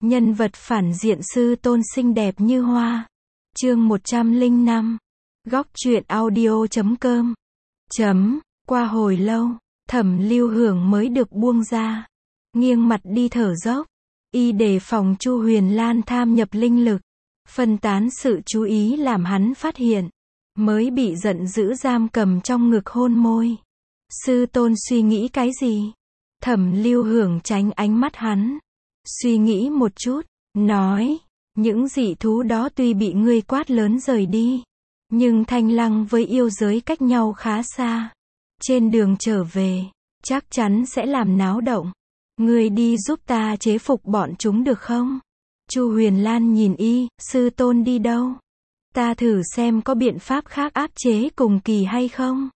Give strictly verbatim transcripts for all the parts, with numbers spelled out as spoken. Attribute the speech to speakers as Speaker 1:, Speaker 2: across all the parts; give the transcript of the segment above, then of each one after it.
Speaker 1: Nhân vật phản diện sư tôn xinh đẹp như hoa. Chương một trăm lẻ năm. Góc truyện audio chấm com. Chấm, qua hồi lâu, Thẩm Lưu Hưởng mới được buông ra. Nghiêng mặt đi thở dốc. Y đề phòng Chu Huyền Lan tham nhập linh lực. Phân tán sự chú ý làm hắn phát hiện. Mới bị giận dữ giam cầm trong ngực hôn môi. Sư tôn suy nghĩ cái gì? Thẩm Lưu Hưởng tránh ánh mắt hắn. Suy nghĩ một chút, nói, những dị thú đó tuy bị ngươi quát lớn rời đi, nhưng Thanh Lăng với yêu giới cách nhau khá xa. Trên đường trở về, chắc chắn sẽ làm náo động. Ngươi đi giúp ta chế phục bọn chúng được không? Chu Huyền Lan nhìn y, sư tôn đi đâu? Ta thử xem có biện pháp khác áp chế cùng kỳ hay không?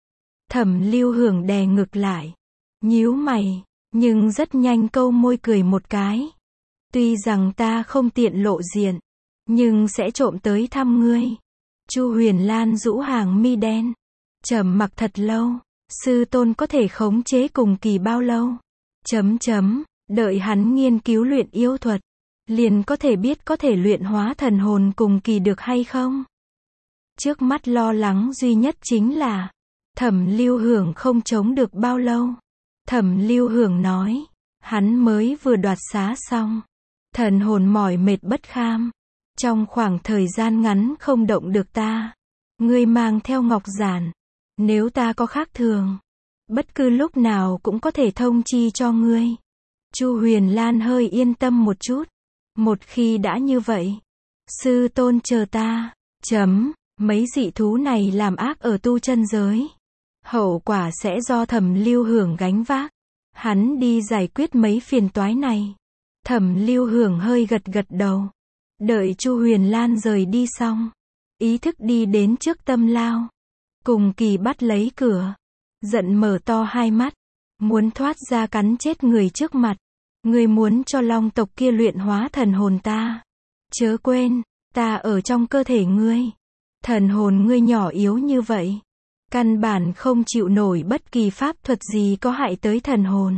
Speaker 1: Thẩm Lưu Hưởng đè ngực lại, nhíu mày, nhưng rất nhanh câu môi cười một cái. Tuy rằng ta không tiện lộ diện, nhưng sẽ trộm tới thăm ngươi. Chu Huyền Lan rũ hàng mi đen, trầm mặc thật lâu. Sư tôn có thể khống chế cùng kỳ bao lâu? Chấm chấm, đợi hắn nghiên cứu luyện yêu thuật, liền có thể biết có thể luyện hóa thần hồn cùng kỳ được hay không. Trước mắt lo lắng duy nhất chính là Thẩm Lưu Hưởng không chống được bao lâu. Thẩm Lưu Hưởng nói, hắn mới vừa đoạt xá xong, thần hồn mỏi mệt bất kham, trong khoảng thời gian ngắn không động được ta. Ngươi mang theo ngọc giản, nếu ta có khác thường, bất cứ lúc nào cũng có thể thông chi cho ngươi. Chu Huyền Lan hơi yên tâm một chút. Một khi đã như vậy, sư tôn chờ ta. Chấm, mấy dị thú này làm ác ở tu chân giới, hậu quả sẽ do Thẩm Lưu Hưởng gánh vác. Hắn đi giải quyết mấy phiền toái này. Thẩm Lưu Hưởng hơi gật gật đầu. Đợi Chu Huyền Lan rời đi xong, ý thức đi đến trước tâm lao. Cùng kỳ bắt lấy cửa, giận mở to hai mắt, muốn thoát ra cắn chết người trước mặt. Ngươi muốn cho long tộc kia luyện hóa thần hồn ta? Chớ quên, ta ở trong cơ thể ngươi. Thần hồn ngươi nhỏ yếu như vậy, căn bản không chịu nổi bất kỳ pháp thuật gì có hại tới thần hồn.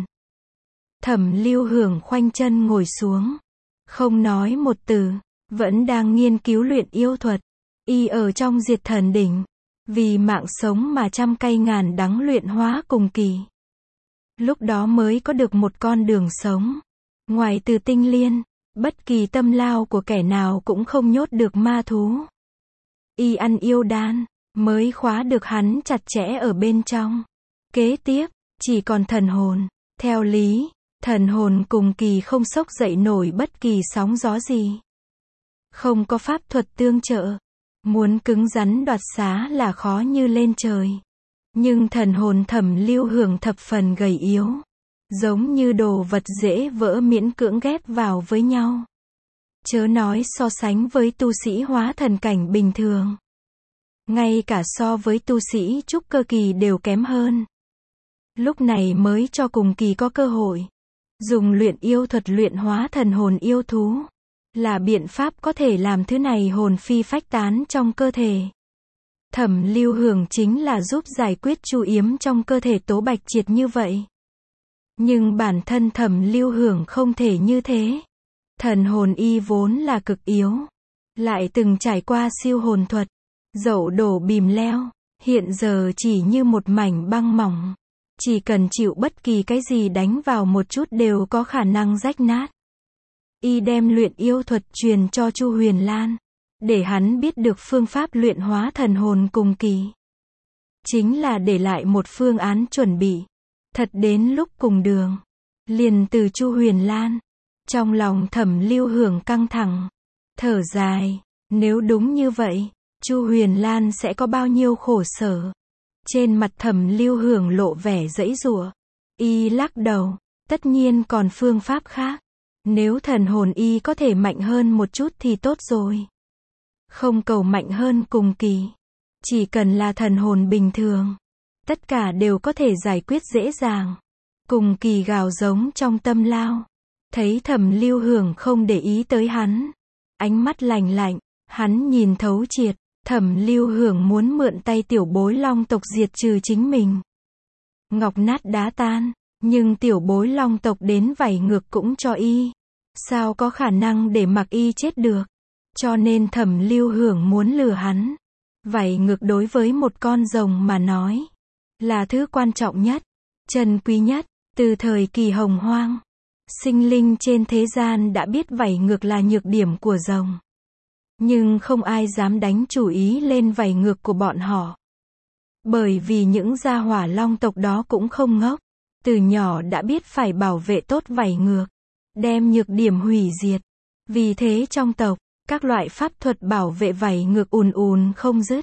Speaker 1: Thẩm Lưu Hưởng khoanh chân ngồi xuống, không nói một từ, vẫn đang nghiên cứu luyện yêu thuật. Y ở trong diệt thần đỉnh, vì mạng sống mà trăm cây ngàn đắng luyện hóa cùng kỳ. Lúc đó mới có được một con đường sống. Ngoài từ tinh liên, bất kỳ tâm lao của kẻ nào cũng không nhốt được ma thú. Y ăn yêu đan, mới khóa được hắn chặt chẽ ở bên trong. Kế tiếp, chỉ còn thần hồn. Theo lý, thần hồn cùng kỳ không xốc dậy nổi bất kỳ sóng gió gì. Không có pháp thuật tương trợ. Muốn cứng rắn đoạt xá là khó như lên trời. Nhưng thần hồn Thẩm Lưu Hưởng thập phần gầy yếu. Giống như đồ vật dễ vỡ miễn cưỡng ghép vào với nhau. Chớ nói so sánh với tu sĩ hóa thần cảnh bình thường. Ngay cả so với tu sĩ trúc cơ kỳ đều kém hơn. Lúc này mới cho cùng kỳ có cơ hội. Dùng luyện yêu thuật luyện hóa thần hồn yêu thú. Là biện pháp có thể làm thứ này hồn phi phách tán trong cơ thể. Thẩm Lưu Hưởng chính là giúp giải quyết chu yếm trong cơ thể Tố Bạch Triệt như vậy. Nhưng bản thân Thẩm Lưu Hưởng không thể như thế. Thần hồn y vốn là cực yếu. Lại từng trải qua siêu hồn thuật. Dẫu đổ bìm leo. Hiện giờ chỉ như một mảnh băng mỏng. Chỉ cần chịu bất kỳ cái gì đánh vào một chút đều có khả năng rách nát. Y đem luyện yêu thuật truyền cho Chu Huyền Lan. Để hắn biết được phương pháp luyện hóa thần hồn cùng kỳ. Chính là để lại một phương án chuẩn bị. Thật đến lúc cùng đường, liền từ Chu Huyền Lan. Trong lòng Thẩm Lưu Hưởng căng thẳng, thở dài, nếu đúng như vậy, Chu Huyền Lan sẽ có bao nhiêu khổ sở. Trên mặt Thẩm Lưu Hưởng lộ vẻ giãy giụa. Y lắc đầu, tất nhiên còn phương pháp khác. Nếu thần hồn y có thể mạnh hơn một chút thì tốt rồi. Không cầu mạnh hơn cùng kỳ, chỉ cần là thần hồn bình thường, tất cả đều có thể giải quyết dễ dàng. Cùng kỳ gào giống trong tâm lao. Thấy Thẩm Lưu Hưởng không để ý tới hắn. Ánh mắt lạnh lạnh, hắn nhìn thấu triệt. Thẩm Lưu Hưởng muốn mượn tay tiểu bối long tộc diệt trừ chính mình. Ngọc nát đá tan, nhưng tiểu bối long tộc đến vảy ngược cũng cho y. Sao có khả năng để mặc y chết được? Cho nên Thẩm Lưu Hưởng muốn lừa hắn. Vảy ngược đối với một con rồng mà nói, là thứ quan trọng nhất, trân quý nhất. Từ thời kỳ Hồng Hoang, sinh linh trên thế gian đã biết vảy ngược là nhược điểm của rồng. Nhưng không ai dám đánh chủ ý lên vảy ngược của bọn họ. Bởi vì những gia hỏa long tộc đó cũng không ngốc. Từ nhỏ đã biết phải bảo vệ tốt vảy ngược, đem nhược điểm hủy diệt. Vì thế trong tộc, các loại pháp thuật bảo vệ vảy ngược ùn ùn không dứt.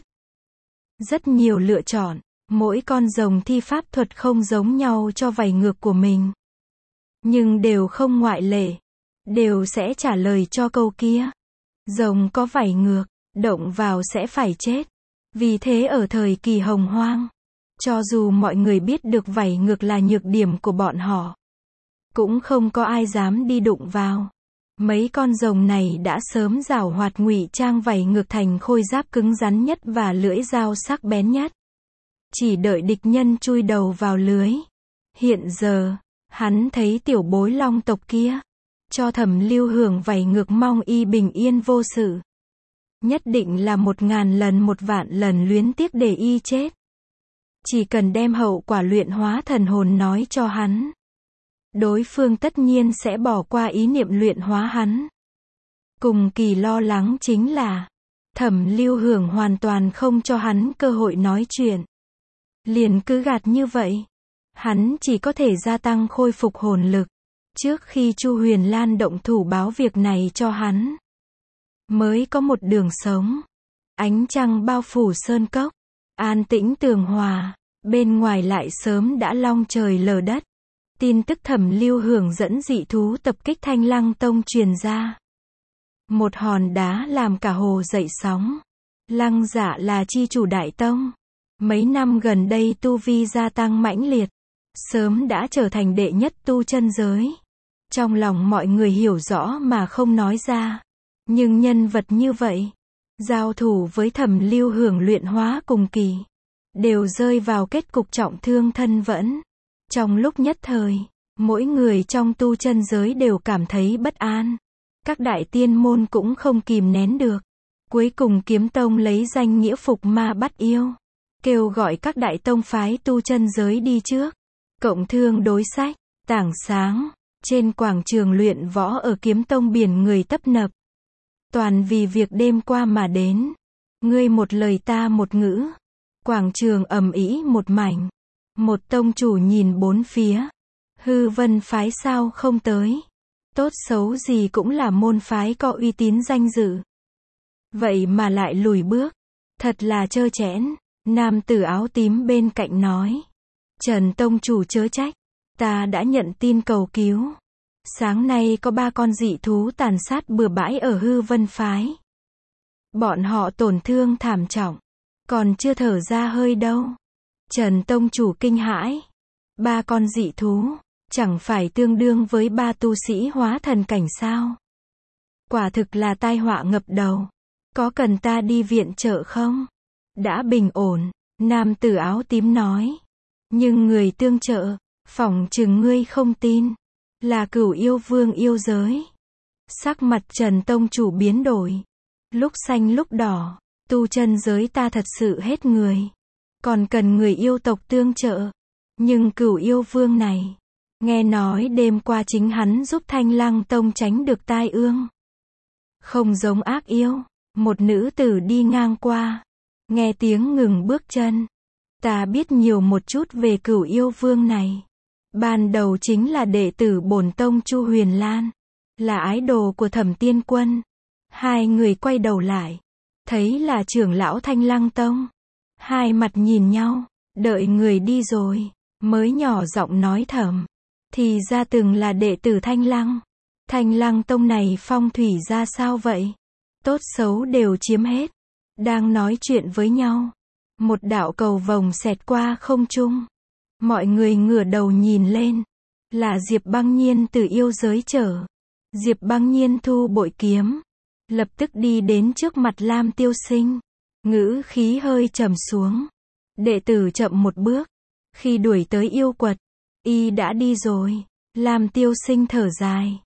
Speaker 1: Rất nhiều lựa chọn, mỗi con rồng thi pháp thuật không giống nhau cho vảy ngược của mình. Nhưng đều không ngoại lệ, đều sẽ trả lời cho câu kia. Rồng có vảy ngược, động vào sẽ phải chết. Vì thế ở thời kỳ Hồng Hoang, cho dù mọi người biết được vảy ngược là nhược điểm của bọn họ, cũng không có ai dám đi đụng vào. Mấy con rồng này đã sớm giảo hoạt ngụy trang vảy ngược thành khôi giáp cứng rắn nhất và lưỡi dao sắc bén nhất. Chỉ đợi địch nhân chui đầu vào lưới. Hiện giờ, hắn thấy tiểu bối long tộc kia, cho Thẩm Lưu Hưởng vảy ngược mong y bình yên vô sự. Nhất định là một ngàn lần một vạn lần luyến tiếc để y chết. Chỉ cần đem hậu quả luyện hóa thần hồn nói cho hắn, đối phương tất nhiên sẽ bỏ qua ý niệm luyện hóa hắn. Cùng kỳ lo lắng chính là, Thẩm Lưu Hưởng hoàn toàn không cho hắn cơ hội nói chuyện. Liền cứ gạt như vậy, hắn chỉ có thể gia tăng khôi phục hồn lực, trước khi Chu Huyền Lan động thủ báo việc này cho hắn. Mới có một đường sống. Ánh trăng bao phủ sơn cốc, an tĩnh tường hòa, bên ngoài lại sớm đã long trời lở đất. Tin tức Thẩm Lưu Hưởng dẫn dị thú tập kích Thanh Lăng Tông truyền ra. Một hòn đá làm cả hồ dậy sóng. Lăng Dạ là chi chủ đại tông. Mấy năm gần đây tu vi gia tăng mãnh liệt. Sớm đã trở thành đệ nhất tu chân giới. Trong lòng mọi người hiểu rõ mà không nói ra. Nhưng nhân vật như vậy, giao thủ với Thẩm Lưu Hưởng luyện hóa cùng kỳ, đều rơi vào kết cục trọng thương thân vẫn. Trong lúc nhất thời, mỗi người trong tu chân giới đều cảm thấy bất an. Các đại tiên môn cũng không kìm nén được. Cuối cùng Kiếm Tông lấy danh nghĩa phục ma bắt yêu, kêu gọi các đại tông phái tu chân giới đi trước, cộng thương đối sách. Tảng sáng, trên quảng trường luyện võ ở Kiếm Tông biển người tấp nập. Toàn vì việc đêm qua mà đến. Ngươi một lời ta một ngữ. Quảng trường ầm ĩ một mảnh. Một tông chủ nhìn bốn phía. Hư Vân phái sao không tới? Tốt xấu gì cũng là môn phái có uy tín danh dự. Vậy mà lại lùi bước. Thật là trơ trẽn. Nam tử áo tím bên cạnh nói. Trần tông chủ chớ trách. Ta đã nhận tin cầu cứu. Sáng nay có ba con dị thú tàn sát bừa bãi ở Hư Vân phái. Bọn họ tổn thương thảm trọng. Còn chưa thở ra hơi đâu. Trần tông chủ kinh hãi. Ba con dị thú, chẳng phải tương đương với ba tu sĩ hóa thần cảnh sao? Quả thực là tai họa ngập đầu. Có cần ta đi viện trợ không? Đã bình ổn, nam tử áo tím nói. Nhưng người tương trợ, phỏng chừng ngươi không tin, là Cửu Yêu Vương yêu giới. Sắc mặt Trần tông chủ biến đổi. Lúc xanh lúc đỏ, tu chân giới ta thật sự hết người. Còn cần người yêu tộc tương trợ. Nhưng Cửu Yêu Vương này, nghe nói đêm qua chính hắn giúp Thanh Lăng Tông tránh được tai ương. Không giống ác yêu. Một nữ tử đi ngang qua, nghe tiếng ngừng bước chân. Ta biết nhiều một chút về Cửu Yêu Vương này. Ban đầu chính là đệ tử bổn tông Chu Huyền Lan, là ái đồ của Thẩm Tiên Quân. Hai người quay đầu lại, thấy là trưởng lão Thanh Lăng Tông. Hai mặt nhìn nhau, đợi người đi rồi, mới nhỏ giọng nói thầm. Thì ra từng là đệ tử Thanh Lăng. Thanh Lăng Tông này phong thủy ra sao vậy? Tốt xấu đều chiếm hết. Đang nói chuyện với nhau, một đạo cầu vồng xẹt qua không trung. Mọi người ngửa đầu nhìn lên, là Diệp Băng Nhiên từ yêu giới trở. Diệp Băng Nhiên thu bội kiếm, lập tức đi đến trước mặt Lam Tiêu Sinh. Ngữ khí hơi trầm xuống. Đệ tử chậm một bước. Khi đuổi tới yêu quật, y đã đi rồi. Lam Tiêu Sinh thở dài.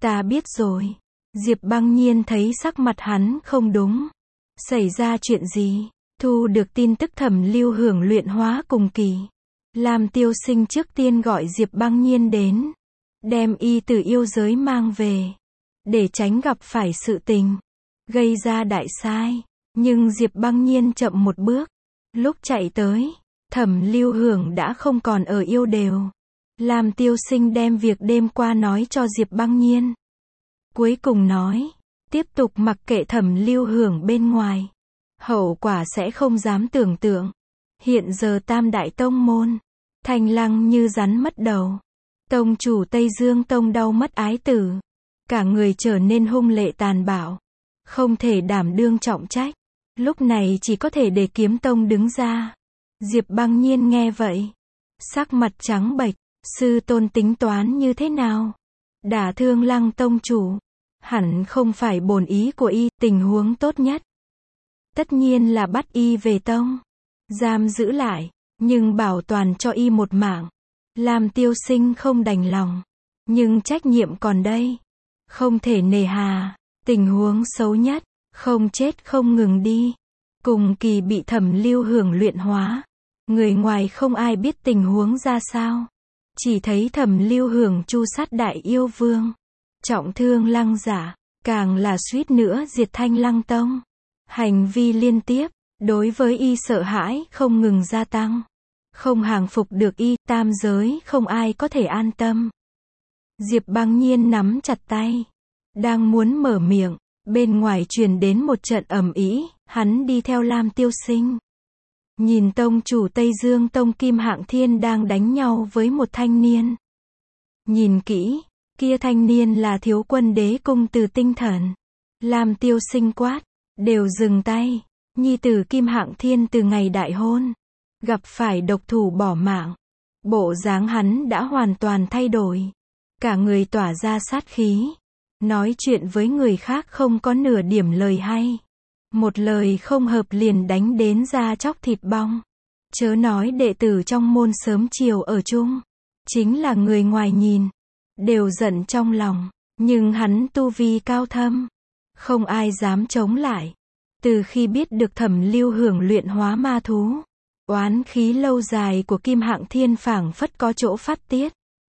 Speaker 1: Ta biết rồi. Diệp Băng Nhiên thấy sắc mặt hắn không đúng. Xảy ra chuyện gì? Thu được tin tức Thẩm Lưu Hưởng luyện hóa cùng kỳ. Lam Tiêu Sinh trước tiên gọi Diệp Băng Nhiên đến. Đem y từ yêu giới mang về. Để tránh gặp phải sự tình. Gây ra đại sai. Nhưng Diệp Băng Nhiên chậm một bước. Lúc chạy tới, Thẩm Lưu Hưởng đã không còn ở yêu đều. Lam Tiêu Sinh đem việc đêm qua nói cho Diệp Băng Nhiên. Cuối cùng nói, tiếp tục mặc kệ Thẩm Lưu Hưởng bên ngoài. Hậu quả sẽ không dám tưởng tượng. Hiện giờ Tam Đại Tông môn, Thanh Lăng như rắn mất đầu. Tông chủ Tây Dương Tông đau mất ái tử. Cả người trở nên hung lệ tàn bạo. Không thể đảm đương trọng trách. Lúc này chỉ có thể để Kiếm Tông đứng ra. Diệp Băng Nhiên nghe vậy. Sắc mặt trắng bệch. Sư tôn tính toán như thế nào? Đả thương Lăng tông chủ. Hẳn không phải bổn ý của y, tình huống tốt nhất. Tất nhiên là bắt y về tông. Giam giữ lại, nhưng bảo toàn cho y một mạng. Lam Tiêu Sinh không đành lòng. Nhưng trách nhiệm còn đây. Không thể nề hà. Tình huống xấu nhất, không chết không ngừng đi. Cùng kỳ bị Thẩm Lưu Hưởng luyện hóa. Người ngoài không ai biết tình huống ra sao. Chỉ thấy Thẩm Lưu Hưởng chu sát Đại Yêu Vương. Trọng thương Lăng Giả. Càng là suýt nữa diệt Thanh Lăng Tông. Hành vi liên tiếp, đối với y sợ hãi không ngừng gia tăng. Không hàng phục được y, tam giới không ai có thể an tâm. Diệp Băng Nhiên nắm chặt tay. Đang muốn mở miệng, bên ngoài truyền đến một trận ầm ĩ, hắn đi theo Lam Tiêu Sinh. Nhìn tông chủ Tây Dương Tông Kim Hạng Thiên đang đánh nhau với một thanh niên. Nhìn kỹ, kia thanh niên là thiếu quân đế cung Từ Tinh Thần. Lam Tiêu Sinh quát, đều dừng tay. Nhi tử Kim Hạng Thiên từ ngày đại hôn, gặp phải độc thủ bỏ mạng. Bộ dáng hắn đã hoàn toàn thay đổi. Cả người tỏa ra sát khí. Nói chuyện với người khác không có nửa điểm lời hay. Một lời không hợp liền đánh đến da chóc thịt bong. Chớ nói đệ tử trong môn sớm chiều ở chung. Chính là người ngoài nhìn. Đều giận trong lòng. Nhưng hắn tu vi cao thâm. Không ai dám chống lại. Từ khi biết được Thẩm Lưu Hưởng luyện hóa ma thú. Oán khí lâu dài của Kim Hạng Thiên phảng phất có chỗ phát tiết.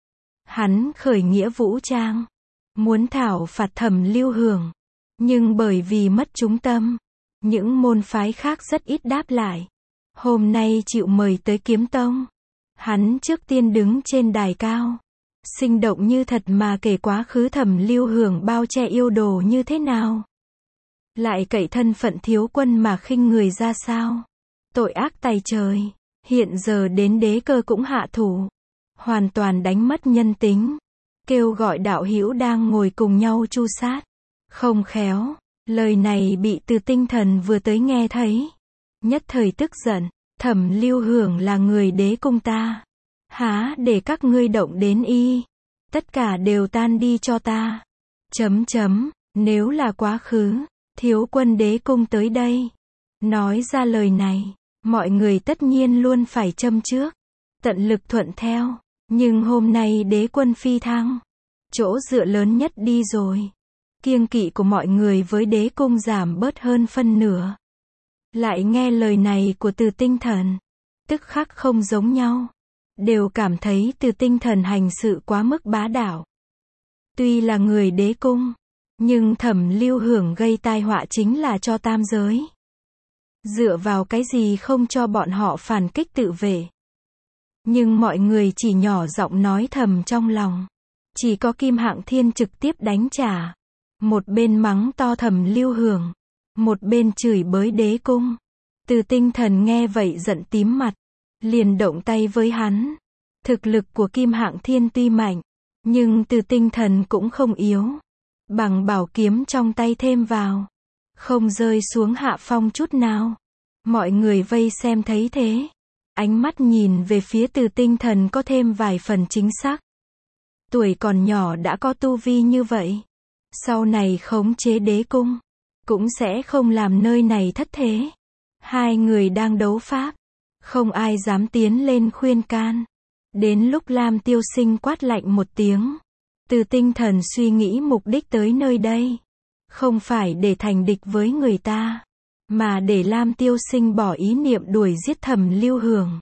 Speaker 1: Hắn khởi nghĩa vũ trang. Muốn thảo phạt Thẩm Lưu Hưởng. Nhưng bởi vì mất trung tâm. Những môn phái khác rất ít đáp lại. Hôm nay chịu mời tới Kiếm Tông. Hắn trước tiên đứng trên đài cao. Sinh động như thật mà kể quá khứ Thẩm Lưu Hưởng bao che yêu đồ như thế nào. Lại cậy thân phận thiếu quân mà khinh người ra sao. Tội ác tày trời. Hiện giờ đến đế cơ cũng hạ thủ. Hoàn toàn đánh mất nhân tính. Kêu gọi đạo hữu đang ngồi cùng nhau chu sát. Không khéo. Lời này bị Từ Tinh Thần vừa tới nghe thấy. Nhất thời tức giận. Thẩm Lưu Hưởng là người đế cung ta. Há để các ngươi động đến y. Tất cả đều tan đi cho ta. Chấm chấm. Nếu là quá khứ. Thiếu quân đế cung tới đây. Nói ra lời này. Mọi người tất nhiên luôn phải châm trước. Tận lực thuận theo. Nhưng hôm nay đế quân phi thăng. Chỗ dựa lớn nhất đi rồi. Kiêng kỵ của mọi người với đế cung giảm bớt hơn phân nửa. Lại nghe lời này của Từ Tinh Thần. Tức khắc không giống nhau. Đều cảm thấy Từ Tinh Thần hành sự quá mức bá đạo. Tuy là người đế cung. Nhưng Thẩm Lưu Hưởng gây tai họa chính là cho tam giới. Dựa vào cái gì không cho bọn họ phản kích tự vệ. Nhưng mọi người chỉ nhỏ giọng nói thầm trong lòng. Chỉ có Kim Hạng Thiên trực tiếp đánh trả. Một bên mắng to Thẩm Lưu Hưởng. Một bên chửi bới đế cung. Từ Tinh Thần nghe vậy giận tím mặt. Liền động tay với hắn. Thực lực của Kim Hạng Thiên tuy mạnh. Nhưng Từ Tinh Thần cũng không yếu. Bằng bảo kiếm trong tay thêm vào. Không rơi xuống hạ phong chút nào. Mọi người vây xem thấy thế. Ánh mắt nhìn về phía Từ Tinh Thần có thêm vài phần chính xác. Tuổi còn nhỏ đã có tu vi như vậy. Sau này khống chế đế cung. Cũng sẽ không làm nơi này thất thế. Hai người đang đấu pháp. Không ai dám tiến lên khuyên can. Đến lúc Lam Tiêu Sinh quát lạnh một tiếng. Từ tinh thần suy nghĩ mục đích tới nơi đây. Không phải để thành địch với người ta, mà để Lam Tiêu Sinh bỏ ý niệm đuổi giết Thẩm Lưu Hưởng.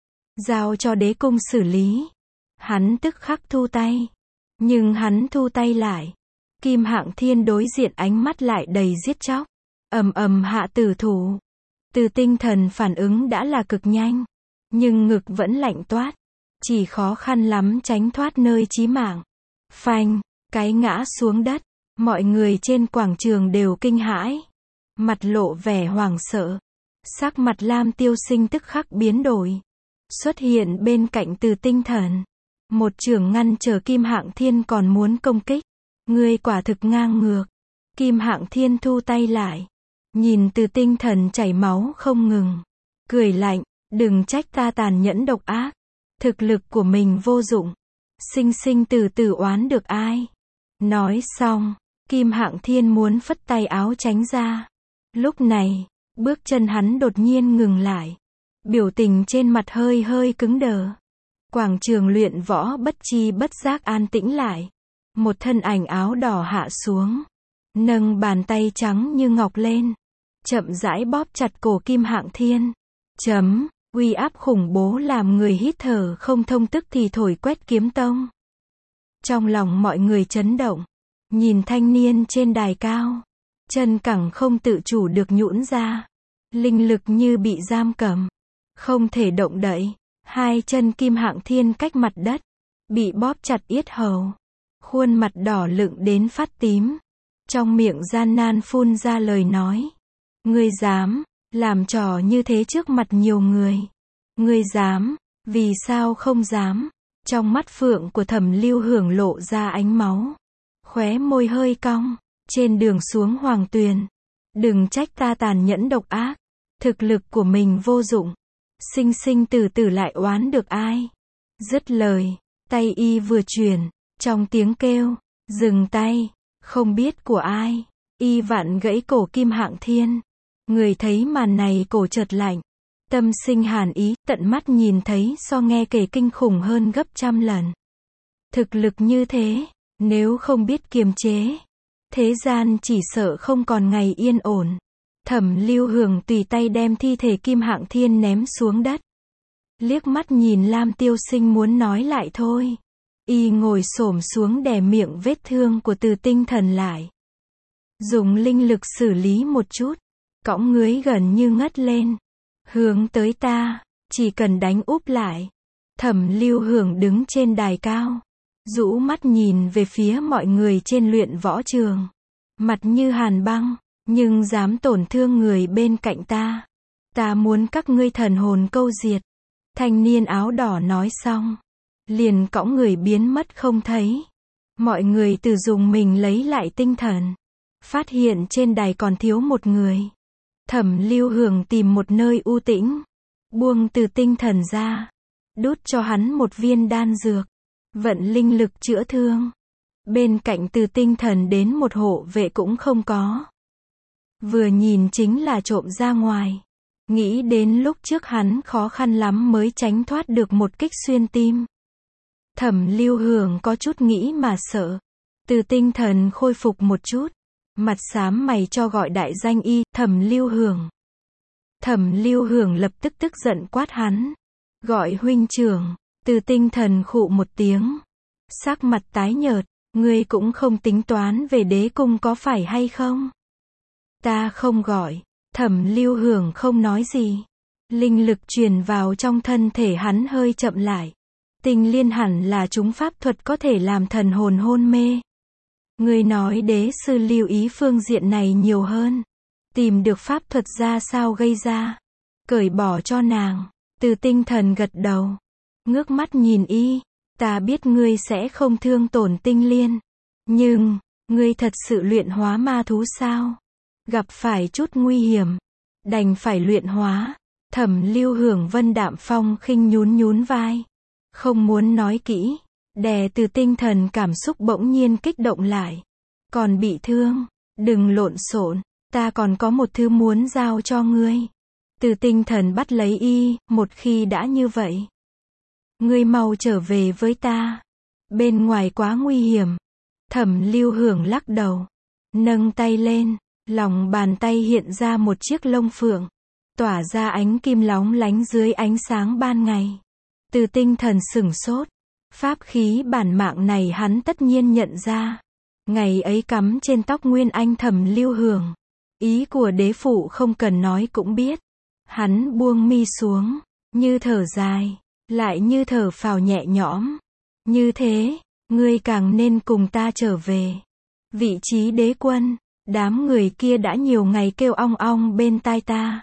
Speaker 1: Giao cho đế cung xử lý. Hắn tức khắc thu tay. Nhưng hắn thu tay lại. Kim Hạng Thiên đối diện ánh mắt lại đầy giết chóc. Ầm ầm hạ tử thủ. Từ tinh thần phản ứng đã là cực nhanh. Nhưng ngực vẫn lạnh toát. Chỉ khó khăn lắm tránh thoát nơi chí mạng. Phanh, cái ngã xuống đất. Mọi người trên quảng trường đều kinh hãi. Mặt lộ vẻ hoảng sợ. Sắc mặt Lam Tiêu Sinh tức khắc biến đổi. Xuất hiện bên cạnh Từ tinh thần. Một chưởng ngăn chờ Kim Hạng Thiên còn muốn công kích. Ngươi quả thực ngang ngược. Kim Hạng Thiên thu tay lại. Nhìn Từ tinh thần chảy máu không ngừng. Cười lạnh, đừng trách ta tàn nhẫn độc ác. Thực lực của mình vô dụng. Sinh sinh tử tử oán được ai. Nói xong, Kim Hạng Thiên muốn phất tay áo tránh ra. Lúc này, bước chân hắn đột nhiên ngừng lại. Biểu tình trên mặt hơi hơi cứng đờ. Quảng trường luyện võ bất chi bất giác an tĩnh lại. Một thân ảnh áo đỏ hạ xuống. Nâng bàn tay trắng như ngọc lên. Chậm rãi bóp chặt cổ Kim Hạng Thiên. Chấm, uy áp khủng bố làm người hít thở không thông, tức thì thổi quét kiếm tông. Trong lòng mọi người chấn động. Nhìn thanh niên trên đài cao. Chân cẳng không tự chủ được nhũn ra. Linh lực như bị giam cầm. Không thể động đậy. Hai chân Kim Hạng Thiên cách mặt đất. Bị bóp chặt yết hầu. Khuôn mặt đỏ lựng đến phát tím. Trong miệng gian nan phun ra lời nói. Ngươi dám, làm trò như thế trước mặt nhiều người. Ngươi dám, vì sao không dám. Trong mắt phượng của Thẩm Lưu Hưởng lộ ra ánh máu. Khóe môi hơi cong. Trên đường xuống Hoàng Tuyền. Đừng trách ta tàn nhẫn độc ác. Thực lực của mình vô dụng. Sinh sinh tử tử lại oán được ai. Dứt lời, tay y vừa chuyển. Trong tiếng kêu, dừng tay. Không biết của ai. Y vặn gãy cổ Kim Hạng Thiên. Người thấy màn này cổ chợt lạnh. Tâm sinh hàn ý, tận mắt nhìn thấy so nghe kể kinh khủng hơn gấp trăm lần. Thực lực như thế, nếu không biết kiềm chế, thế gian chỉ sợ không còn ngày yên ổn. Thẩm Lưu Hưởng tùy tay đem thi thể Kim Hạng Thiên ném xuống đất. Liếc mắt nhìn Lam Tiêu Sinh muốn nói lại thôi. Y ngồi xổm xuống đè miệng vết thương của Từ tinh thần lại. Dùng linh lực xử lý một chút. Cõng ngưới gần như ngất lên. Hướng tới ta, chỉ cần đánh úp lại. Thẩm Lưu Hưởng đứng trên đài cao. Rũ mắt nhìn về phía mọi người trên luyện võ trường. Mặt như hàn băng, nhưng dám tổn thương người bên cạnh ta. Ta muốn các ngươi thần hồn câu diệt. Thanh niên áo đỏ nói xong. Liền cõng người biến mất không thấy. Mọi người từ dùng mình lấy lại tinh thần. Phát hiện trên đài còn thiếu một người. Thẩm Lưu Hưởng tìm một nơi u tĩnh. Buông Từ tinh thần ra. Đút cho hắn một viên đan dược. Vận linh lực chữa thương. Bên cạnh Từ tinh thần đến một hộ vệ cũng không có. Vừa nhìn chính là trộm ra ngoài. Nghĩ đến lúc trước hắn khó khăn lắm mới tránh thoát được một kích xuyên tim. Thẩm Lưu Hưởng có chút nghĩ mà sợ. Từ tinh thần khôi phục một chút. Mặt xám mày cho gọi đại danh y, Thẩm Lưu Hưởng. Thẩm Lưu Hưởng lập tức tức giận quát hắn. Gọi huynh trưởng. Từ tinh thần khụ một tiếng. Sắc mặt tái nhợt. Ngươi cũng không tính toán về đế cung có phải hay không? Ta không gọi. Thẩm Lưu Hưởng không nói gì. Linh lực truyền vào trong thân thể hắn hơi chậm lại. Tinh liên hẳn là chúng pháp thuật có thể làm thần hồn hôn mê. Ngươi nói đế sư lưu ý phương diện này nhiều hơn. Tìm được pháp thuật ra sao gây ra. Cởi bỏ cho nàng. Từ tinh thần gật đầu. Ngước mắt nhìn y. Ta biết ngươi sẽ không thương tổn tinh liên. Nhưng, ngươi thật sự luyện hóa ma thú sao? Gặp phải chút nguy hiểm. Đành phải luyện hóa. Thẩm Lưu Hưởng vân đạm phong khinh nhún nhún vai. Không muốn nói kỹ. Đè từ tinh thần cảm xúc bỗng nhiên kích động lại. Còn bị thương. Đừng lộn xộn. Ta còn có một thứ muốn giao cho ngươi. Từ tinh thần bắt lấy y. Một khi đã như vậy. Ngươi mau trở về với ta. Bên ngoài quá nguy hiểm. Thẩm Lưu Hưởng lắc đầu, nâng tay lên, lòng bàn tay hiện ra một chiếc lông phượng, tỏa ra ánh kim lóng lánh dưới ánh sáng ban ngày. Từ Tinh Thần sửng sốt, pháp khí bản mạng này hắn tất nhiên nhận ra. Ngày ấy cắm trên tóc Nguyên Anh Thẩm Lưu Hưởng. Ý của đế phụ không cần nói cũng biết. Hắn buông mi xuống, như thở dài, lại như thở phào nhẹ nhõm. Như thế, ngươi càng nên cùng ta trở về. Vị trí đế quân, đám người kia đã nhiều ngày kêu ong ong bên tai ta.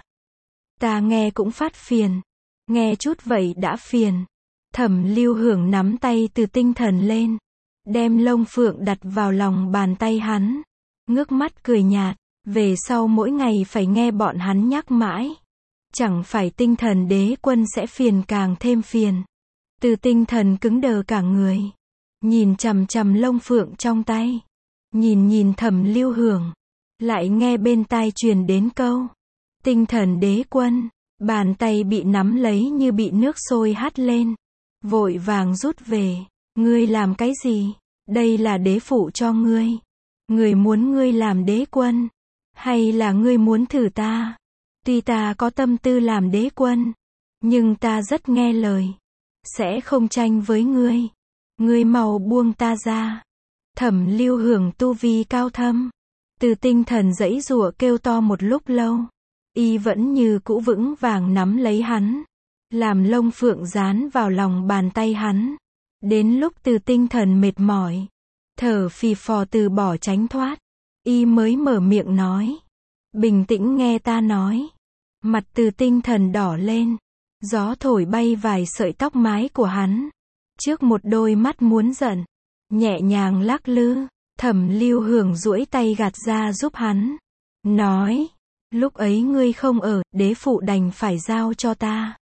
Speaker 1: Ta nghe cũng phát phiền. Nghe chút vậy đã phiền. Thẩm Lưu Hưởng nắm tay Từ Tinh Thần lên, đem lông phượng đặt vào lòng bàn tay hắn, ngước mắt cười nhạt, về sau mỗi ngày phải nghe bọn hắn nhắc mãi, chẳng phải Tinh Thần đế quân sẽ phiền càng thêm phiền. Từ Tinh Thần cứng đờ cả người, nhìn chằm chằm lông phượng trong tay, nhìn nhìn Thẩm Lưu Hưởng, lại nghe bên tai truyền đến câu, Tinh Thần đế quân, bàn tay bị nắm lấy như bị nước sôi hắt lên, vội vàng rút về. Ngươi làm cái gì? Đây là đế phụ cho ngươi. Người muốn ngươi làm đế quân, hay là ngươi muốn thử ta? Tuy ta có tâm tư làm đế quân, nhưng ta rất nghe lời, sẽ không tranh với ngươi. Ngươi mau buông ta ra. Thẩm Lưu Hưởng tu vi cao thâm, Từ Tinh Thần giãy giụa kêu to một lúc lâu, y vẫn như cũ vững vàng nắm lấy hắn, làm lông phượng dán vào lòng bàn tay hắn. Đến lúc Từ Tinh Thần mệt mỏi, thở phì phò từ bỏ tránh thoát, y mới mở miệng nói, bình tĩnh nghe ta nói. Mặt Từ Tinh Thần đỏ lên, gió thổi bay vài sợi tóc mái của hắn, trước một đôi mắt muốn giận, nhẹ nhàng lắc lư. Thẩm Lưu Hưởng duỗi tay gạt ra giúp hắn, nói, lúc ấy ngươi không ở, đế phụ đành phải giao cho ta.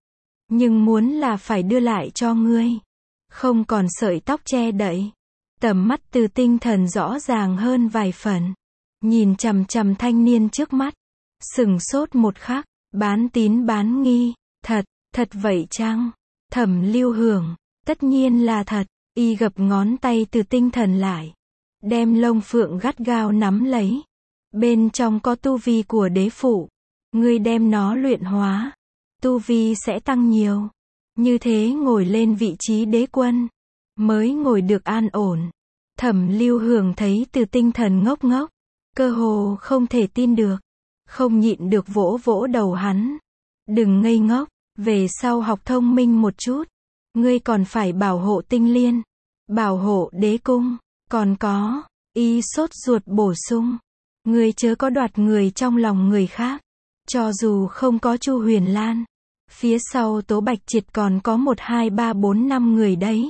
Speaker 1: Nhưng muốn là phải đưa lại cho ngươi, không còn sợi tóc che đậy. Tầm mắt Từ Tinh Thần rõ ràng hơn vài phần, nhìn chằm chằm thanh niên trước mắt, sửng sốt một khắc, bán tín bán nghi, thật, thật vậy chăng? Thẩm Lưu Hưởng, tất nhiên là thật. Y gập ngón tay Từ Tinh Thần lại, đem lông phượng gắt gao nắm lấy. Bên trong có tu vi của đế phụ, ngươi đem nó luyện hóa, tu vi sẽ tăng nhiều. Như thế ngồi lên vị trí đế quân, mới ngồi được an ổn. Thẩm Lưu Hưởng thấy Từ Tinh Thần ngốc ngốc, cơ hồ không thể tin được, không nhịn được vỗ vỗ đầu hắn. Đừng ngây ngốc, về sau học thông minh một chút. Ngươi còn phải bảo hộ Tinh Liên, bảo hộ đế cung, còn có, y sốt ruột bổ sung, ngươi chớ có đoạt người trong lòng người khác. Cho dù không có Chu Huyền Lan, phía sau Tố Bạch Triệt còn có một hai ba bốn năm người đấy.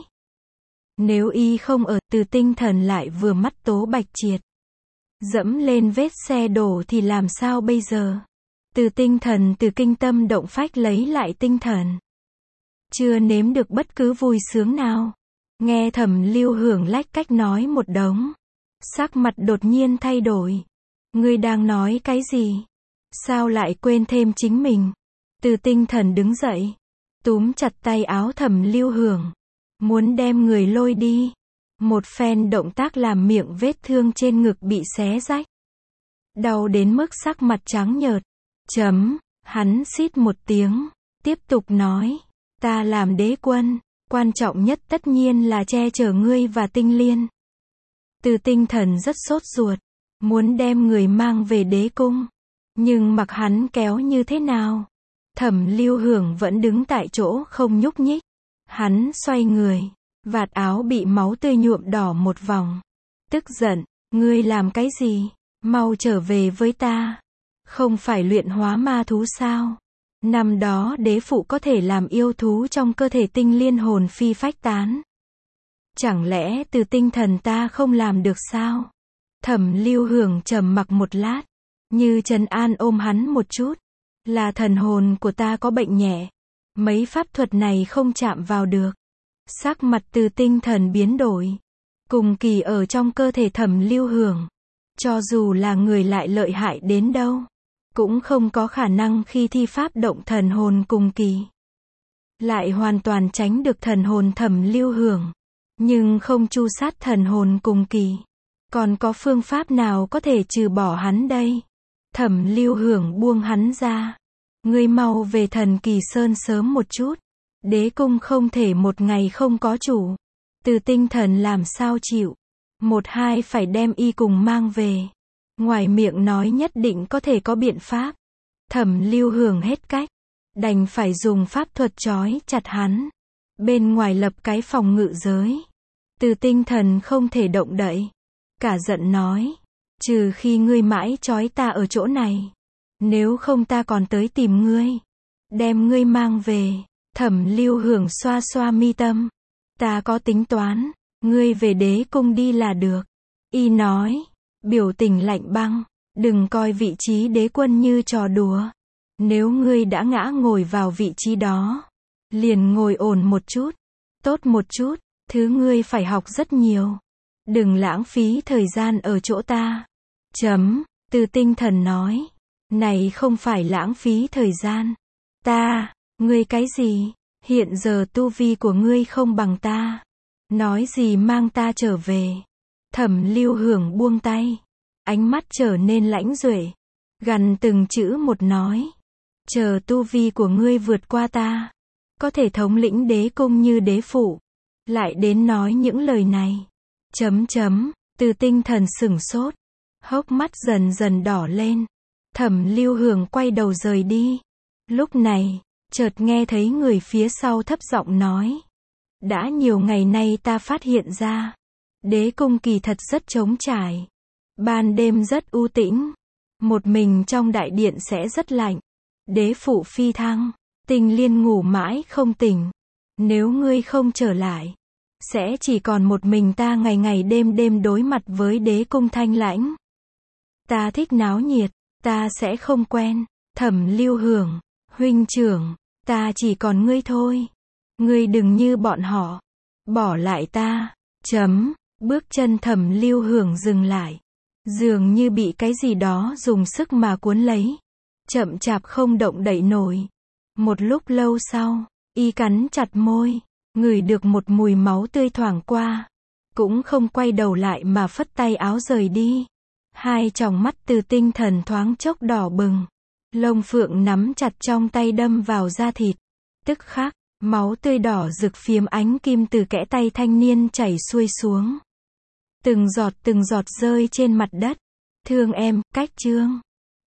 Speaker 1: Nếu y không ở, Từ Tinh Thần lại vừa mắt Tố Bạch Triệt, dẫm lên vết xe đổ thì làm sao bây giờ? Từ Tinh Thần từ kinh tâm động phách lấy lại tinh thần, chưa nếm được bất cứ vui sướng nào. Nghe Thẩm Lưu Hưởng lách cách nói một đống, sắc mặt đột nhiên thay đổi. Ngươi đang nói cái gì? Sao lại quên thêm chính mình? Từ Tinh Thần đứng dậy, túm chặt tay áo Thẩm Lưu Hưởng, muốn đem người lôi đi. Một phen động tác làm miệng vết thương trên ngực bị xé rách, đau đến mức sắc mặt trắng nhợt. Chấm, hắn xít một tiếng, tiếp tục nói, ta làm đế quân, quan trọng nhất tất nhiên là che chở ngươi và Tinh Liên. Từ Tinh Thần rất sốt ruột, muốn đem người mang về đế cung, nhưng mặc hắn kéo như thế nào, Thẩm Lưu Hưởng vẫn đứng tại chỗ không nhúc nhích. Hắn xoay người, vạt áo bị máu tươi nhuộm đỏ một vòng. Tức giận, ngươi làm cái gì? Mau trở về với ta. Không phải luyện hóa ma thú sao? Năm đó đế phụ có thể làm yêu thú trong cơ thể Tinh Liên hồn phi phách tán. Chẳng lẽ Từ Tinh Thần ta không làm được sao? Thẩm Lưu Hưởng trầm mặc một lát, như trấn an ôm hắn một chút. Là thần hồn của ta có bệnh nhẹ, mấy pháp thuật này không chạm vào được. Sắc mặt Từ Tinh Thần biến đổi. Cùng kỳ ở trong cơ thể Thẩm Lưu Hưởng, cho dù là người lại lợi hại đến đâu, cũng không có khả năng khi thi pháp động thần hồn cùng kỳ, lại hoàn toàn tránh được thần hồn Thẩm Lưu Hưởng. nhưng không tru sát thần hồn cùng kỳ. Còn có phương pháp nào có thể trừ bỏ hắn đây? Thẩm Lưu Hưởng buông hắn ra. Ngươi mau về Thần Kỳ Sơn sớm một chút. Đế cung không thể một ngày không có chủ. Từ Tinh Thần làm sao chịu. Một hai phải đem y cùng mang về. Ngoài miệng nói nhất định có thể có biện pháp. Thẩm Lưu Hưởng hết cách. Đành phải dùng pháp thuật trói chặt hắn. Bên ngoài lập cái phòng ngự giới. Từ Tinh Thần không thể động đậy. Cả giận nói. Trừ khi ngươi mãi trói ta ở chỗ này. Nếu không ta còn tới tìm ngươi. Đem ngươi mang về. Thẩm Lưu Hưởng xoa xoa mi tâm. Ta có tính toán. Ngươi về đế cung đi là được. Y nói. Biểu tình lạnh băng. Đừng coi vị trí đế quân như trò đùa. Nếu ngươi đã ngã ngồi vào vị trí đó. Liền ngồi ổn một chút. Tốt một chút. Thứ ngươi phải học rất nhiều. Đừng lãng phí thời gian ở chỗ ta. Chấm. Từ Tinh Thần nói. Này không phải lãng phí thời gian. Ta. Ngươi cái gì? Hiện giờ tu vi của ngươi không bằng ta. Nói gì mang ta trở về. Thẩm Lưu Hưởng buông tay. Ánh mắt trở nên lãnh duệ. Gằn từng chữ một nói. Chờ tu vi của ngươi vượt qua ta. Có thể thống lĩnh đế cung như đế phụ. Lại đến nói những lời này. Chấm chấm. Từ Tinh Thần sửng sốt. Hốc mắt dần dần đỏ lên. Thẩm Lưu Hưởng quay đầu rời đi. Lúc này, chợt nghe thấy người phía sau thấp giọng nói. Đã nhiều ngày nay ta phát hiện ra. Đế cung kỳ thật rất trống trải. Ban đêm rất u tĩnh. Một mình trong đại điện sẽ rất lạnh. Đế phụ phi thăng. Tình Liên ngủ mãi không tỉnh. Nếu ngươi không trở lại. Sẽ chỉ còn một mình ta ngày ngày đêm đêm đối mặt với đế cung thanh lãnh. Ta thích náo nhiệt. Ta sẽ không quen. Thẩm Lưu Hưởng. Huynh trưởng. Ta chỉ còn ngươi thôi. Ngươi đừng như bọn họ. Bỏ lại ta. Chấm. Bước chân Thẩm Lưu Hưởng dừng lại. Dường như bị cái gì đó dùng sức mà cuốn lấy. Chậm chạp không động đậy nổi. Một lúc lâu sau. Y cắn chặt môi. Ngửi được một mùi máu tươi thoảng qua. Cũng không quay đầu lại mà phất tay áo rời đi. Hai tròng mắt Từ Tinh Thần thoáng chốc đỏ bừng. Lông phượng nắm chặt trong tay đâm vào da thịt. Tức khắc, máu tươi đỏ rực phiếm ánh kim từ kẽ tay thanh niên chảy xuôi xuống. Từng giọt từng giọt rơi trên mặt đất. Thương em, cách chương.